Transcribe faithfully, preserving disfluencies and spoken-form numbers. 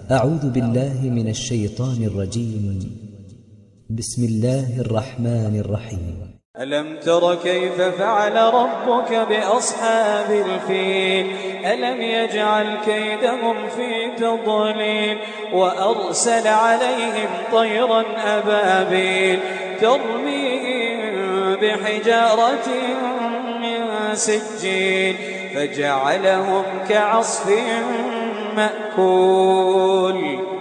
أعوذ بالله من الشيطان الرجيم. بسم الله الرحمن الرحيم. ألم تر كيف فعل ربك بأصحاب الفيل ألم يجعل كيدهم في تضليل وأرسل عليهم طيرا أبابيل ترميهم بحجارة من سجيل فجعلهم كعصف مأكول.